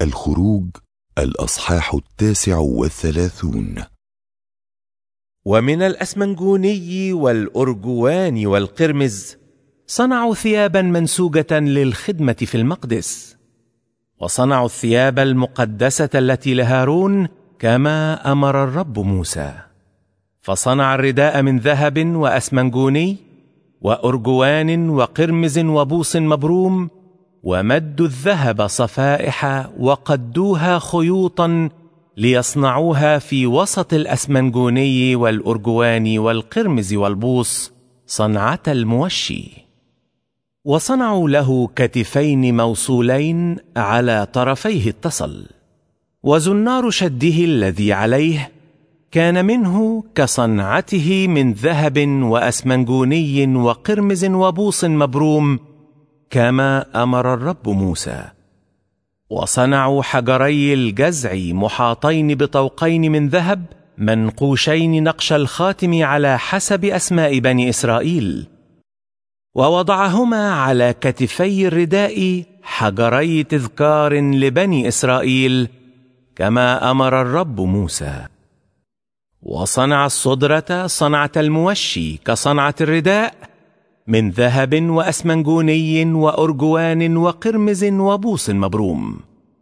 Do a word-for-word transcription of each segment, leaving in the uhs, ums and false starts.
الخروج الأصحاح التاسع والثلاثون. ومن الأسمنجوني والأرجوان والقرمز صنعوا ثيابا منسوجة للخدمة في المقدس، وصنعوا الثياب المقدسة التي لهارون كما أمر الرب موسى. فصنع الرداء من ذهب وأسمنجوني وأرجوان وقرمز وبوص مبروم، ومدوا الذهب صفائح وقدوها خيوطا ليصنعوها في وسط الأسمنجوني والأرجوان والقرمز والبوص صنعة الموشي. وصنعوا له كتفين موصولين على طرفيه اتصل، وزنار شده الذي عليه كان منه كصنعته من ذهب وأسمنجوني وقرمز وبوص مبروم كما أمر الرب موسى. وصنعوا حجري الجزع محاطين بطوقين من ذهب منقوشين نقش الخاتم على حسب أسماء بني إسرائيل، ووضعهما على كتفي الرداء حجري تذكار لبني إسرائيل كما أمر الرب موسى. وصنع الصدرة صنعة الموشي كصنعة الرداء من ذهب وأسمنجوني وأرجوان وقرمز وبوص مبروم.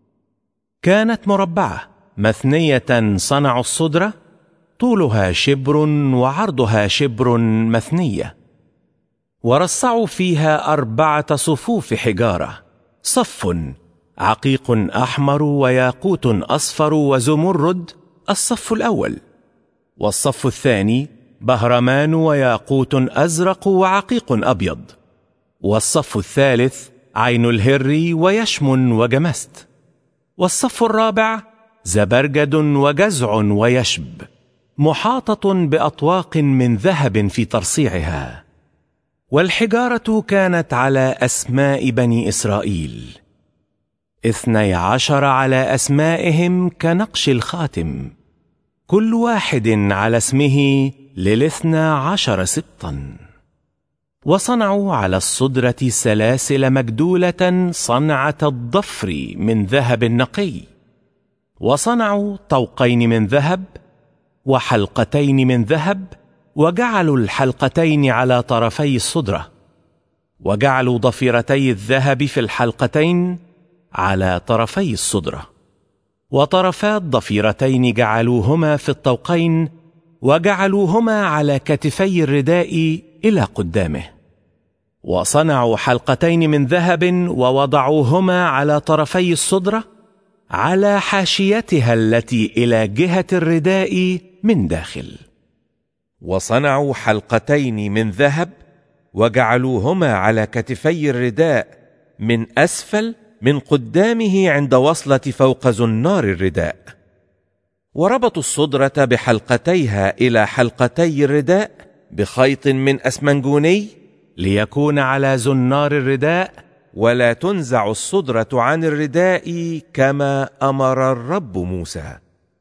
كانت مربعة مثنية صنعوا الصدرة، طولها شبر وعرضها شبر مثنية. ورصعوا فيها أربعة صفوف حجارة، صف عقيق أحمر وياقوت أصفر وزمرد الصف الأول، والصف الثاني بهرمان وياقوت أزرق وعقيق أبيض، والصف الثالث عين الهر ويشم وجمست، والصف الرابع زبرجد وجزع ويشب محاطة بأطواق من ذهب في ترصيعها. والحجارة كانت على أسماء بني إسرائيل، اثني عشر على أسمائهم كنقش الخاتم، كل واحد على اسمه للاثنى عشر سبطا. وصنعوا على الصدرة سلاسل مجدولة صنعة الضفر من ذهب نقي. وصنعوا طوقين من ذهب وحلقتين من ذهب، وجعلوا الحلقتين على طرفي الصدرة، وجعلوا ضفيرتي الذهب في الحلقتين على طرفي الصدرة، وطرفا الضفيرتين جعلوهما في الطوقين، وجعلوهما على كتفي الرداء إلى قدامه. وصنعوا حلقتين من ذهب ووضعوهما على طرفي الصدرة على حاشيتها التي إلى جهة الرداء من داخل. وصنعوا حلقتين من ذهب وجعلوهما على كتفي الرداء من أسفل من قدامه عند وصلة فوق زنار الرداء. وربطوا الصدرة بحلقتيها إلى حلقتي الرداء بخيط من أسمنجوني ليكون على زنار الرداء، ولا تنزع الصدرة عن الرداء كما أمر الرب موسى.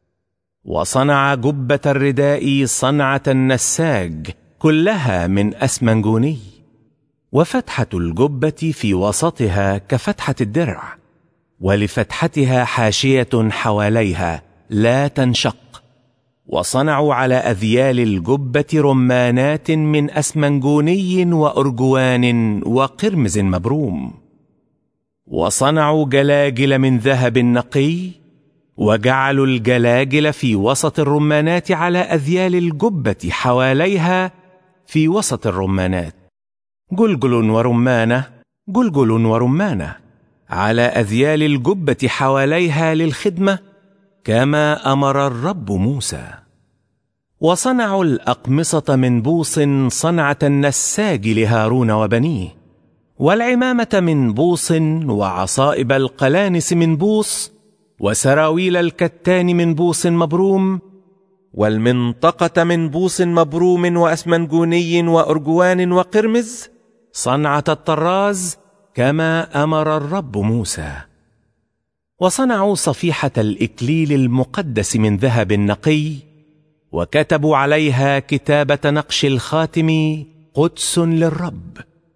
وصنع جبة الرداء صنعة النساج كلها من أسمنجوني، وفتحة الجبة في وسطها كفتحة الدرع، ولفتحتها حاشية حواليها لا تنشق. وصنعوا على أذيال الجبة رمانات من أسمنجوني وأرجوان وقرمز مبروم. وصنعوا جلاجل من ذهب نقي، وجعلوا الجلاجل في وسط الرمانات على أذيال الجبة حواليها في وسط الرمانات، جلجل ورمانة جلجل ورمانة على أذيال الجبة حواليها للخدمة كما أمر الرب موسى. وصنعوا الأقمصة من بوص صنعة النساج لهارون وبنيه، والعمامة من بوص، وعصائب القلانس من بوص، وسراويل الكتان من بوص مبروم، والمنطقة من بوص مبروم وأسمنجوني وأرجوان وقرمز صنعة الطراز كما أمر الرب موسى. وصنعوا صفيحة الإكليل المقدس من ذهب نقي، وكتبوا عليها كتابة نقش الخاتم قدس للرب.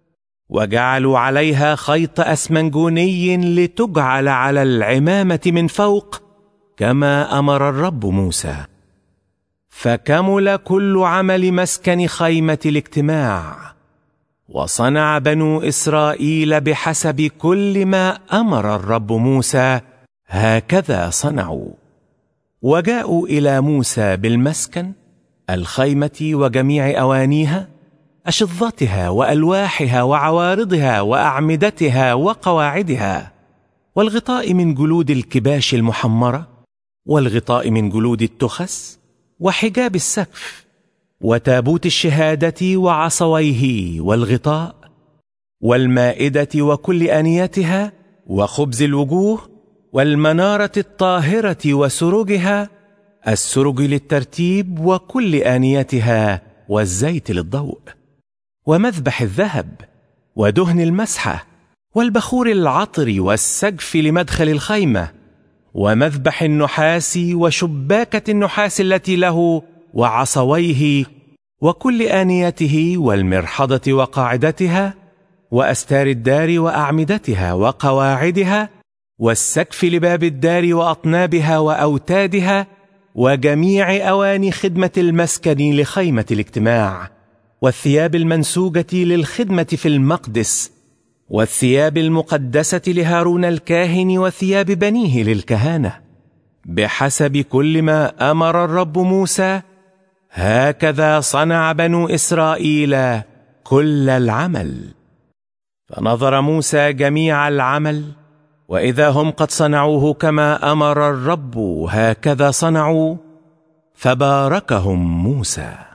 وجعلوا عليها خيط أسمنجوني لتجعل على العمامة من فوق كما أمر الرب موسى. فكمل كل عمل مسكن خيمة الاجتماع، وصنع بنو إسرائيل بحسب كل ما أمر الرب موسى، هكذا صنعوا. وجاءوا إلى موسى بالمسكن، الخيمة وجميع أوانيها، أشظتها وألواحها وعوارضها وأعمدتها وقواعدها، والغطاء من جلود الكباش المحمرة، والغطاء من جلود التخس، وحجاب السقف، وتابوت الشهادة وعصويه والغطاء، والمائدة وكل آنيتها، وخبز الوجوه، والمنارة الطاهرة وسرجها، السرج للترتيب وكل آنيتها، والزيت للضوء، ومذبح الذهب، ودهن المسحة، والبخور العطر والسقف لمدخل الخيمة، ومذبح النحاس وشباكة النحاس التي له وعصويه، وكل آنيته، والمرحضة وقاعدتها، وأستار الدار وأعمدتها وقواعدها، والسقف لباب الدار وأطنابها وأوتادها، وجميع أواني خدمة المسكن لخيمة الاجتماع، والثياب المنسوجة للخدمة في المقدس، والثياب المقدسة لهارون الكاهن وثياب بنيه للكهانة، بحسب كل ما أمر الرب موسى، هكذا صنع بنو إسرائيل كل العمل. فنظر موسى جميع العمل، وإذا هم قد صنعوه كما أمر الرب، هكذا صنعوا، فباركهم موسى.